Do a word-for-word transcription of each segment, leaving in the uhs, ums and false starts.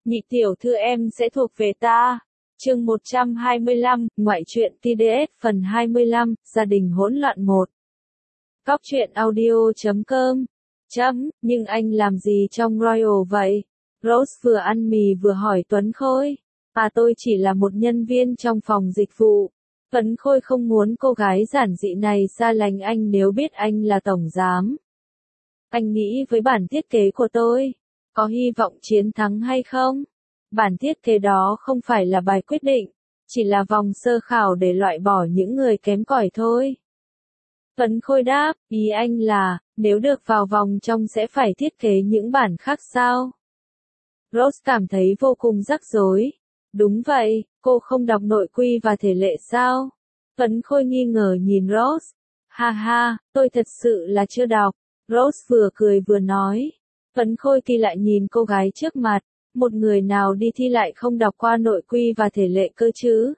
Nhị tiểu thư em sẽ thuộc về ta. Chương một trăm hai mươi lăm, ngoại truyện T D S phần hai mươi lăm, gia đình hỗn loạn một. Góc truyện audio chấm com. Chấm, nhưng anh làm gì trong Royal vậy? Rose vừa ăn mì vừa hỏi Tuấn Khôi. À tôi chỉ là một nhân viên trong phòng dịch vụ. Tuấn Khôi không muốn cô gái giản dị này xa lánh anh nếu biết anh là tổng giám. Anh nghĩ với bản thiết kế của tôi, có hy vọng chiến thắng hay không? Bản thiết kế đó không phải là bài quyết định, chỉ là vòng sơ khảo để loại bỏ những người kém cỏi thôi. Tuấn Khôi đáp, ý anh là, nếu được vào vòng trong sẽ phải thiết kế những bản khác sao? Rose cảm thấy vô cùng rắc rối. Đúng vậy, cô không đọc nội quy và thể lệ sao? Tuấn Khôi nghi ngờ nhìn Rose. Ha ha, tôi thật sự là chưa đọc. Rose vừa cười vừa nói. Tuấn Khôi kỳ lại nhìn cô gái trước mặt. Một người nào đi thi lại không đọc qua nội quy và thể lệ cơ chứ?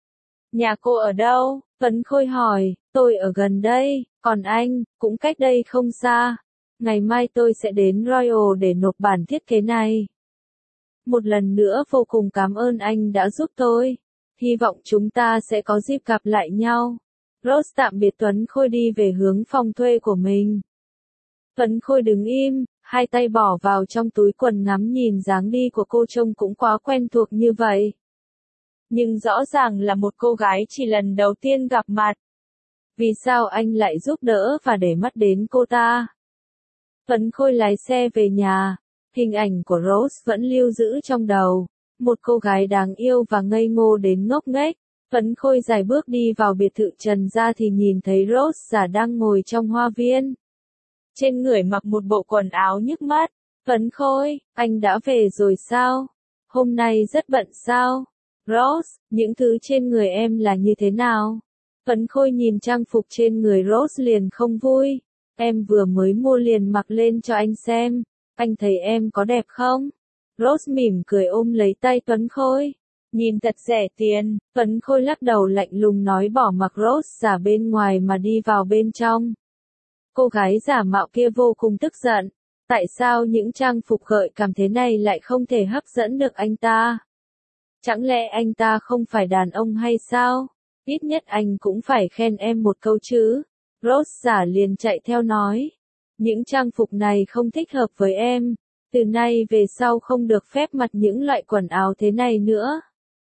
Nhà cô ở đâu? Tuấn Khôi hỏi. Tôi ở gần đây, còn anh, cũng cách đây không xa. Ngày mai tôi sẽ đến Royal để nộp bản thiết kế này. Một lần nữa vô cùng cảm ơn anh đã giúp tôi. Hy vọng chúng ta sẽ có dịp gặp lại nhau. Rose tạm biệt Tuấn Khôi đi về hướng phòng thuê của mình. Tuấn Khôi đứng im, hai tay bỏ vào trong túi quần ngắm nhìn dáng đi của cô trông cũng quá quen thuộc như vậy. Nhưng rõ ràng là một cô gái chỉ lần đầu tiên gặp mặt. Vì sao anh lại giúp đỡ và để mắt đến cô ta? Tuấn Khôi lái xe về nhà. Hình ảnh của Rose vẫn lưu giữ trong đầu. Một cô gái đáng yêu và ngây ngô đến ngốc nghếch. Tuấn Khôi dài bước đi vào biệt thự Trần gia thì nhìn thấy Rose già đang ngồi trong hoa viên. Trên người mặc một bộ quần áo nhức mắt. Tuấn Khôi, anh đã về rồi sao? Hôm nay rất bận sao? Rose, những thứ trên người em là như thế nào? Tuấn Khôi nhìn trang phục trên người Rose liền không vui. Em vừa mới mua liền mặc lên cho anh xem. Anh thấy em có đẹp không? Rose mỉm cười ôm lấy tay Tuấn Khôi. Nhìn thật rẻ tiền. Tuấn Khôi lắc đầu lạnh lùng nói bỏ mặc Rose giả bên ngoài mà đi vào bên trong. Cô gái giả mạo kia vô cùng tức giận. Tại sao những trang phục gợi cảm thế này lại không thể hấp dẫn được anh ta? Chẳng lẽ anh ta không phải đàn ông hay sao? Ít nhất anh cũng phải khen em một câu chứ. Rose giả liền chạy theo nói. Những trang phục này không thích hợp với em. Từ nay về sau không được phép mặc những loại quần áo thế này nữa.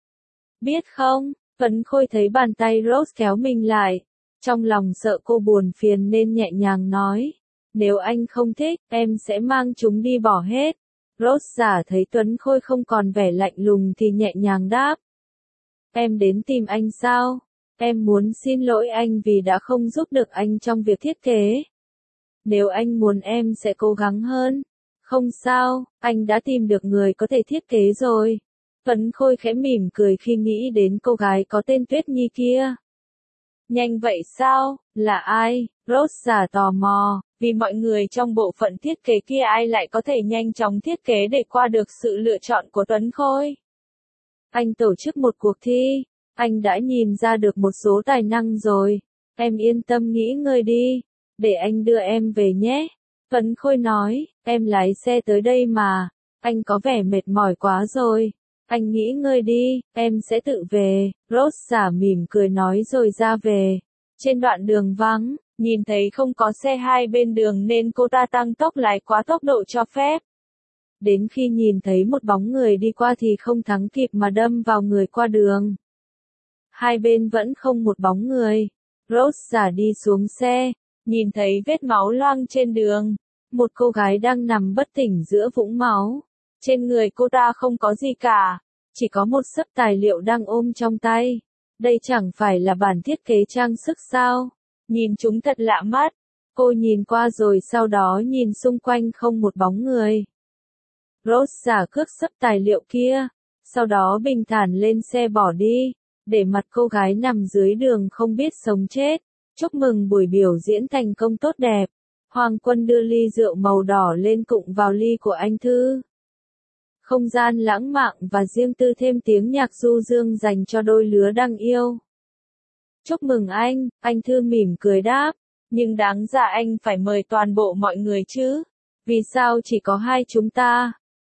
Biết không? Tuấn Khôi thấy bàn tay Rose kéo mình lại. Trong lòng sợ cô buồn phiền nên nhẹ nhàng nói. Nếu anh không thích, em sẽ mang chúng đi bỏ hết. Rose giả thấy Tuấn Khôi không còn vẻ lạnh lùng thì nhẹ nhàng đáp. Em đến tìm anh sao? Em muốn xin lỗi anh vì đã không giúp được anh trong việc thiết kế. Nếu anh muốn em sẽ cố gắng hơn. Không sao, anh đã tìm được người có thể thiết kế rồi. Tuấn Khôi khẽ mỉm cười khi nghĩ đến cô gái có tên Tuyết Nhi kia. Nhanh vậy sao? Là ai? Rose giả tò mò, vì mọi người trong bộ phận thiết kế kia ai lại có thể nhanh chóng thiết kế để qua được sự lựa chọn của Tuấn Khôi. Anh tổ chức một cuộc thi, anh đã nhìn ra được một số tài năng rồi. Em yên tâm nghỉ ngơi đi, để anh đưa em về nhé. Tuấn Khôi nói, em lái xe tới đây mà, anh có vẻ mệt mỏi quá rồi. Anh nghỉ ngơi đi, em sẽ tự về. Rose giả mỉm cười nói rồi ra về. Trên đoạn đường vắng, nhìn thấy không có xe hai bên đường nên cô ta tăng tốc lái quá tốc độ cho phép. Đến khi nhìn thấy một bóng người đi qua thì không thắng kịp mà đâm vào người qua đường. Hai bên vẫn không một bóng người. Rose giả đi xuống xe, nhìn thấy vết máu loang trên đường. Một cô gái đang nằm bất tỉnh giữa vũng máu. Trên người cô ta không có gì cả, chỉ có một xấp tài liệu đang ôm trong tay. Đây chẳng phải là bản thiết kế trang sức sao? Nhìn chúng thật lạ mắt. Cô nhìn qua rồi sau đó nhìn xung quanh không một bóng người. Rose giả cướp xấp tài liệu kia, sau đó bình thản lên xe bỏ đi, để mặt cô gái nằm dưới đường không biết sống chết. Chúc mừng buổi biểu diễn thành công tốt đẹp. Hoàng Quân đưa ly rượu màu đỏ lên cụng vào ly của anh Thư. Không gian lãng mạn và riêng tư thêm tiếng nhạc du dương dành cho đôi lứa đang yêu. Chúc mừng anh, anh Thư mỉm cười đáp. Nhưng đáng ra anh phải mời toàn bộ mọi người chứ. Vì sao chỉ có hai chúng ta?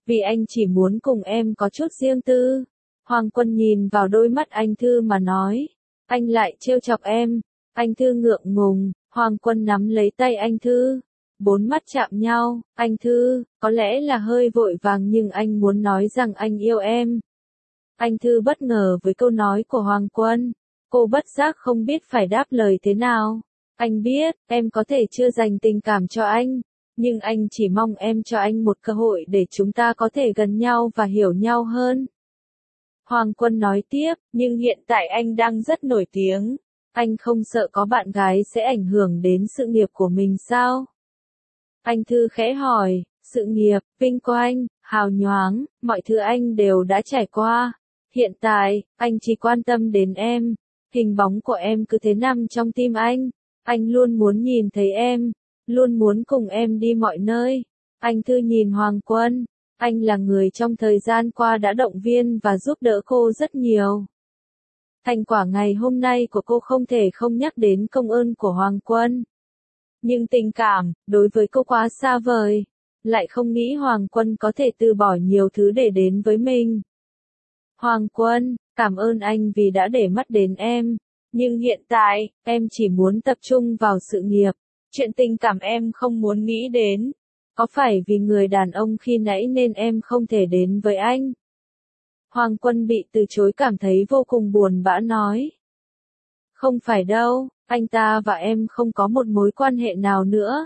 vì anh chỉ muốn cùng em có chút riêng tư. Hoàng Quân nhìn vào đôi mắt anh Thư mà nói, anh lại trêu chọc em. Anh Thư ngượng ngùng, Hoàng Quân nắm lấy tay anh Thư. Bốn mắt chạm nhau, anh Thư, có lẽ là hơi vội vàng nhưng anh muốn nói rằng anh yêu em. Anh Thư bất ngờ với câu nói của Hoàng Quân. Cô bất giác không biết phải đáp lời thế nào. Anh biết, em có thể chưa dành tình cảm cho anh, nhưng anh chỉ mong em cho anh một cơ hội để chúng ta có thể gần nhau và hiểu nhau hơn. Hoàng Quân nói tiếp, nhưng hiện tại anh đang rất nổi tiếng. Anh không sợ có bạn gái sẽ ảnh hưởng đến sự nghiệp của mình sao? Anh Thư khẽ hỏi, sự nghiệp, vinh quang, hào nhoáng, mọi thứ anh đều đã trải qua. Hiện tại, anh chỉ quan tâm đến em. Hình bóng của em cứ thế nằm trong tim anh. Anh luôn muốn nhìn thấy em, luôn muốn cùng em đi mọi nơi. Anh Thư nhìn Hoàng Quân, anh là người trong thời gian qua đã động viên và giúp đỡ cô rất nhiều. Thành quả ngày hôm nay của cô không thể không nhắc đến công ơn của Hoàng Quân. Nhưng tình cảm, đối với cô quá xa vời, lại không nghĩ Hoàng Quân có thể từ bỏ nhiều thứ để đến với mình. Hoàng Quân, cảm ơn anh vì đã để mắt đến em. Nhưng hiện tại, em chỉ muốn tập trung vào sự nghiệp. Chuyện tình cảm em không muốn nghĩ đến. Có phải vì người đàn ông khi nãy nên em không thể đến với anh? Hoàng Quân bị từ chối cảm thấy vô cùng buồn bã nói. Không phải đâu, anh ta và em không có một mối quan hệ nào nữa.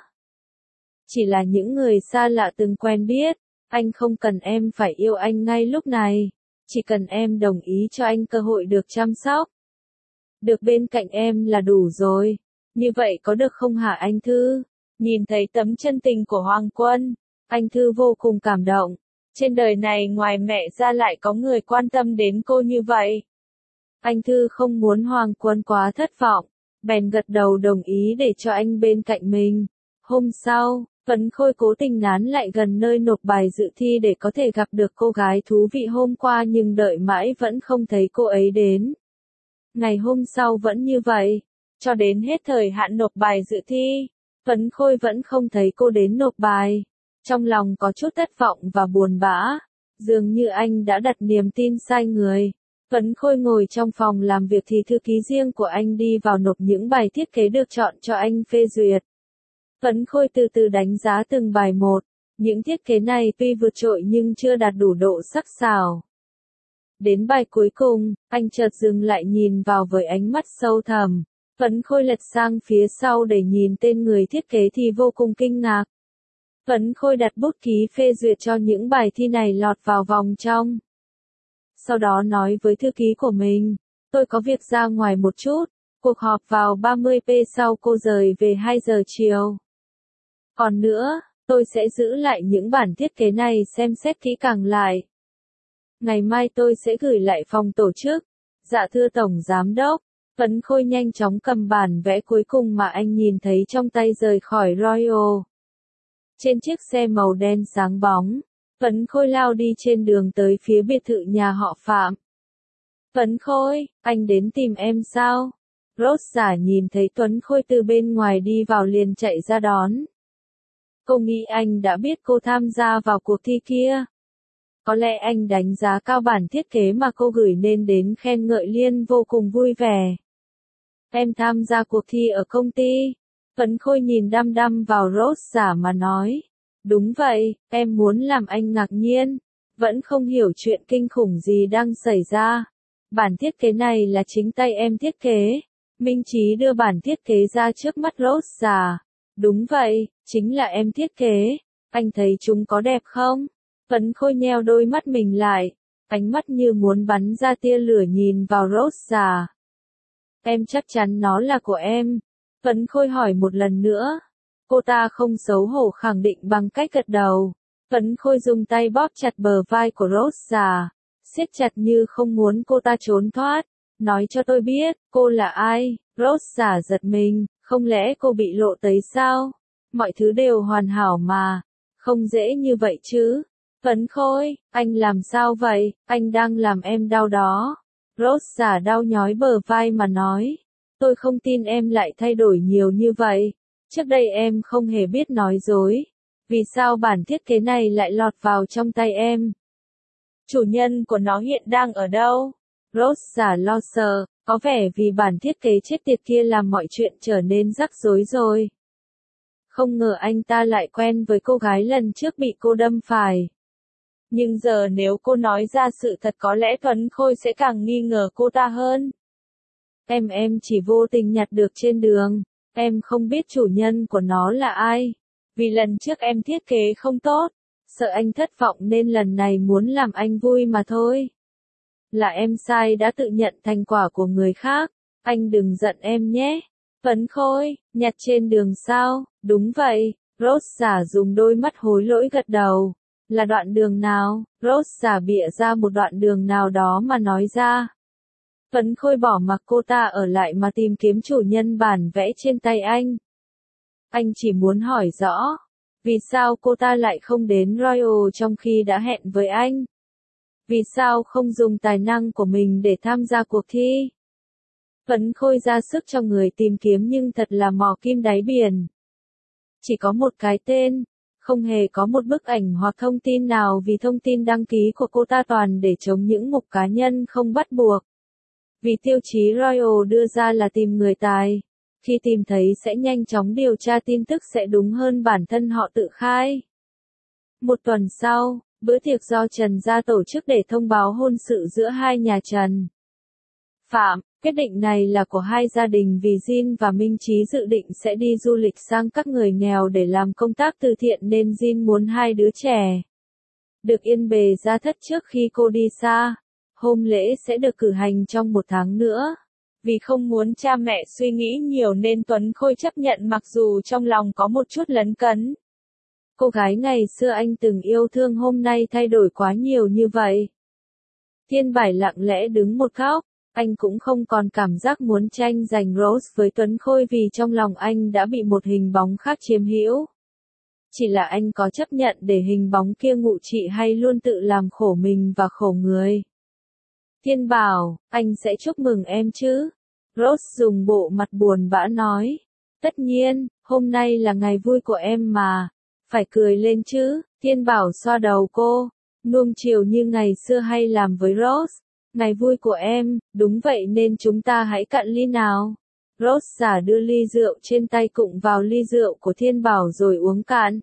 Chỉ là những người xa lạ từng quen biết. Anh không cần em phải yêu anh ngay lúc này. Chỉ cần em đồng ý cho anh cơ hội được chăm sóc. Được bên cạnh em là đủ rồi. Như vậy có được không hả anh Thư? Nhìn thấy tấm chân tình của Hoàng Quân, anh Thư vô cùng cảm động. Trên đời này ngoài mẹ ra lại có người quan tâm đến cô như vậy. Anh Thư không muốn Hoàng Quân quá thất vọng, bèn gật đầu đồng ý để cho anh bên cạnh mình. Hôm sau, Phấn Khôi cố tình nán lại gần nơi nộp bài dự thi để có thể gặp được cô gái thú vị hôm qua nhưng đợi mãi vẫn không thấy cô ấy đến. Ngày hôm sau vẫn như vậy, cho đến hết thời hạn nộp bài dự thi, Phấn Khôi vẫn không thấy cô đến nộp bài. Trong lòng có chút thất vọng và buồn bã, dường như anh đã đặt niềm tin sai người. Phấn Khôi ngồi trong phòng làm việc thì thư ký riêng của anh đi vào nộp những bài thiết kế được chọn cho anh phê duyệt. Phấn Khôi từ từ đánh giá từng bài một, những thiết kế này tuy vượt trội nhưng chưa đạt đủ độ sắc sảo. Đến bài cuối cùng, anh chợt dừng lại nhìn vào với ánh mắt sâu thẳm. Phấn Khôi lật sang phía sau để nhìn tên người thiết kế thì vô cùng kinh ngạc. Phấn Khôi đặt bút ký phê duyệt cho những bài thi này lọt vào vòng trong. Sau đó nói với thư ký của mình, tôi có việc ra ngoài một chút, cuộc họp vào ba mươi phút sau cô rời về hai giờ chiều. Còn nữa, tôi sẽ giữ lại những bản thiết kế này xem xét kỹ càng lại. Ngày mai tôi sẽ gửi lại phòng tổ chức. Dạ thưa Tổng Giám đốc. Phấn Khôi nhanh chóng cầm bản vẽ cuối cùng mà anh nhìn thấy trong tay rời khỏi Royal. Trên chiếc xe màu đen sáng bóng, Phấn Khôi lao đi trên đường tới phía biệt thự nhà họ Phạm. Phấn Khôi, anh đến tìm em sao? Rose giả nhìn thấy Tuấn Khôi từ bên ngoài đi vào liền chạy ra đón. Cô nghĩ anh đã biết cô tham gia vào cuộc thi kia. Có lẽ anh đánh giá cao bản thiết kế mà cô gửi nên đến khen ngợi Liên vô cùng vui vẻ. Em tham gia cuộc thi ở công ty. Phấn Khôi nhìn đăm đăm vào Rose giả mà nói. Đúng vậy, em muốn làm anh ngạc nhiên. Vẫn không hiểu chuyện kinh khủng gì đang xảy ra. Bản thiết kế này là chính tay em thiết kế. Minh Chí đưa bản thiết kế ra trước mắt Rose giả. Đúng vậy, chính là em thiết kế. Anh thấy chúng có đẹp không? Phấn Khôi nheo đôi mắt mình lại. Ánh mắt như muốn bắn ra tia lửa nhìn vào Rose giả. Em chắc chắn nó là của em. Phấn Khôi hỏi một lần nữa. Cô ta không xấu hổ khẳng định bằng cách gật đầu. Phấn Khôi dùng tay bóp chặt bờ vai của Rose giả, siết chặt như không muốn cô ta trốn thoát. Nói cho tôi biết, cô là ai? Rose giả giật mình, không lẽ cô bị lộ tấy sao? Mọi thứ đều hoàn hảo mà. Không dễ như vậy chứ. Phấn Khôi, anh làm sao vậy? Anh đang làm em đau đó. Rose giả đau nhói bờ vai mà nói. Tôi không tin em lại thay đổi nhiều như vậy. Trước đây em không hề biết nói dối. Vì sao bản thiết kế này lại lọt vào trong tay em? Chủ nhân của nó hiện đang ở đâu? Rose giả lo sợ, có vẻ vì bản thiết kế chết tiệt kia làm mọi chuyện trở nên rắc rối rồi. Không ngờ anh ta lại quen với cô gái lần trước bị cô đâm phải. Nhưng giờ nếu cô nói ra sự thật có lẽ Tuấn Khôi sẽ càng nghi ngờ cô ta hơn. Em em chỉ vô tình nhặt được trên đường, em không biết chủ nhân của nó là ai. Vì lần trước em thiết kế không tốt, sợ anh thất vọng nên lần này muốn làm anh vui mà thôi. Là em sai đã tự nhận thành quả của người khác, anh đừng giận em nhé. Tuấn Khôi, nhặt trên đường sao? Đúng vậy, Rose giả dùng đôi mắt hối lỗi gật đầu. Là đoạn đường nào? Rose giả bịa ra một đoạn đường nào đó mà nói ra. Tuấn Khôi bỏ mặc cô ta ở lại mà tìm kiếm chủ nhân bản vẽ trên tay anh. Anh chỉ muốn hỏi rõ, vì sao cô ta lại không đến Royal trong khi đã hẹn với anh? Vì sao không dùng tài năng của mình để tham gia cuộc thi? Tuấn Khôi ra sức cho người tìm kiếm nhưng thật là mò kim đáy biển. Chỉ có một cái tên, không hề có một bức ảnh hoặc thông tin nào vì thông tin đăng ký của cô ta toàn để chống những mục cá nhân không bắt buộc. Vì tiêu chí Royal đưa ra là tìm người tài. Khi tìm thấy sẽ nhanh chóng điều tra tin tức sẽ đúng hơn bản thân họ tự khai. Một tuần sau, bữa tiệc do Trần gia tổ chức để thông báo hôn sự giữa hai nhà Trần Phạm. Quyết định này là của hai gia đình vì Jin và Minh Chí dự định sẽ đi du lịch sang các người nghèo để làm công tác từ thiện nên Jin muốn hai đứa trẻ được yên bề gia thất trước khi cô đi xa. Hôn lễ sẽ được cử hành trong một tháng nữa. Vì không muốn cha mẹ suy nghĩ nhiều nên Tuấn Khôi chấp nhận mặc dù trong lòng có một chút lấn cấn. Cô gái ngày xưa anh từng yêu thương hôm nay thay đổi quá nhiều như vậy. Thiên Bải lặng lẽ đứng một góc, anh cũng không còn cảm giác muốn tranh giành Rose với Tuấn Khôi vì trong lòng anh đã bị một hình bóng khác chiếm hữu. Chỉ là anh có chấp nhận để hình bóng kia ngụ trị hay luôn tự làm khổ mình và khổ người. Thiên Bảo, anh sẽ chúc mừng em chứ? Rose dùng bộ mặt buồn bã nói. Tất nhiên, hôm nay là ngày vui của em mà. Phải cười lên chứ. Thiên Bảo xoa đầu cô. Nuông chiều như ngày xưa hay làm với Rose. Ngày vui của em, đúng vậy nên chúng ta hãy cạn ly nào. Rose giả đưa ly rượu trên tay cụng vào ly rượu của Thiên Bảo rồi uống cạn.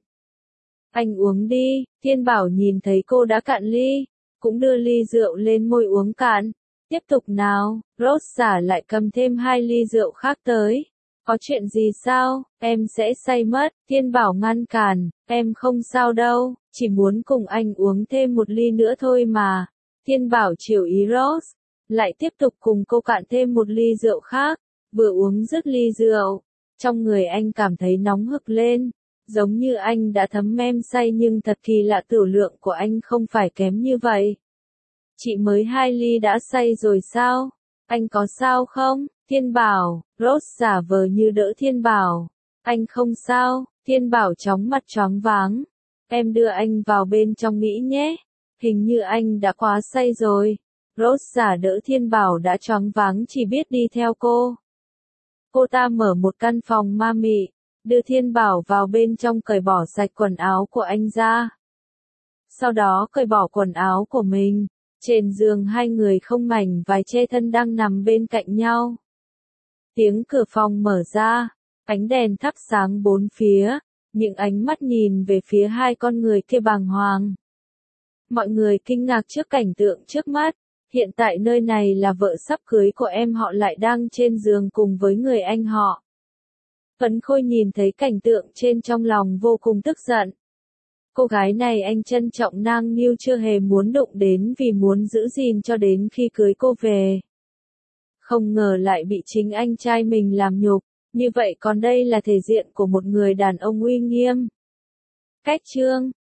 Anh uống đi. Thiên Bảo nhìn thấy cô đã cạn ly, cũng đưa ly rượu lên môi uống cạn. Tiếp tục nào. Rose giả lại cầm thêm hai ly rượu khác tới. Có chuyện gì sao? Em sẽ say mất. Thiên Bảo ngăn cản. Em không sao đâu, chỉ muốn cùng anh uống thêm một ly nữa thôi mà. Thiên Bảo chiều ý Rose, lại tiếp tục cùng cô cạn thêm một ly rượu khác. Vừa uống dứt ly rượu, trong người anh cảm thấy nóng hực lên, giống như anh đã thấm mem say nhưng thật kỳ lạ tiểu lượng của anh không phải kém như vậy. Chị mới hai ly đã say rồi sao? Anh có sao không? Thiên Bảo, Rose giả vờ như đỡ Thiên Bảo. Anh không sao. Thiên Bảo chóng mặt choáng váng. Em đưa anh vào bên trong nghĩ nhé. Hình như anh đã quá say rồi. Rose giả đỡ Thiên Bảo đã choáng váng chỉ biết đi theo cô. Cô ta mở một căn phòng ma mị, đưa Thiên Bảo vào bên trong cởi bỏ sạch quần áo của anh ra. Sau đó cởi bỏ quần áo của mình. Trên giường hai người không mảnh vải che thân đang nằm bên cạnh nhau. Tiếng cửa phòng mở ra, ánh đèn thắp sáng bốn phía, những ánh mắt nhìn về phía hai con người kia bàng hoàng. Mọi người kinh ngạc trước cảnh tượng trước mắt, hiện tại nơi này là vợ sắp cưới của em họ lại đang trên giường cùng với người anh họ. Tuấn Khôi nhìn thấy cảnh tượng trên trong lòng vô cùng tức giận. Cô gái này anh trân trọng nang niu chưa hề muốn đụng đến vì muốn giữ gìn cho đến khi cưới cô về. Không ngờ lại bị chính anh trai mình làm nhục, như vậy còn đây là thể diện của một người đàn ông uy nghiêm. Cách chương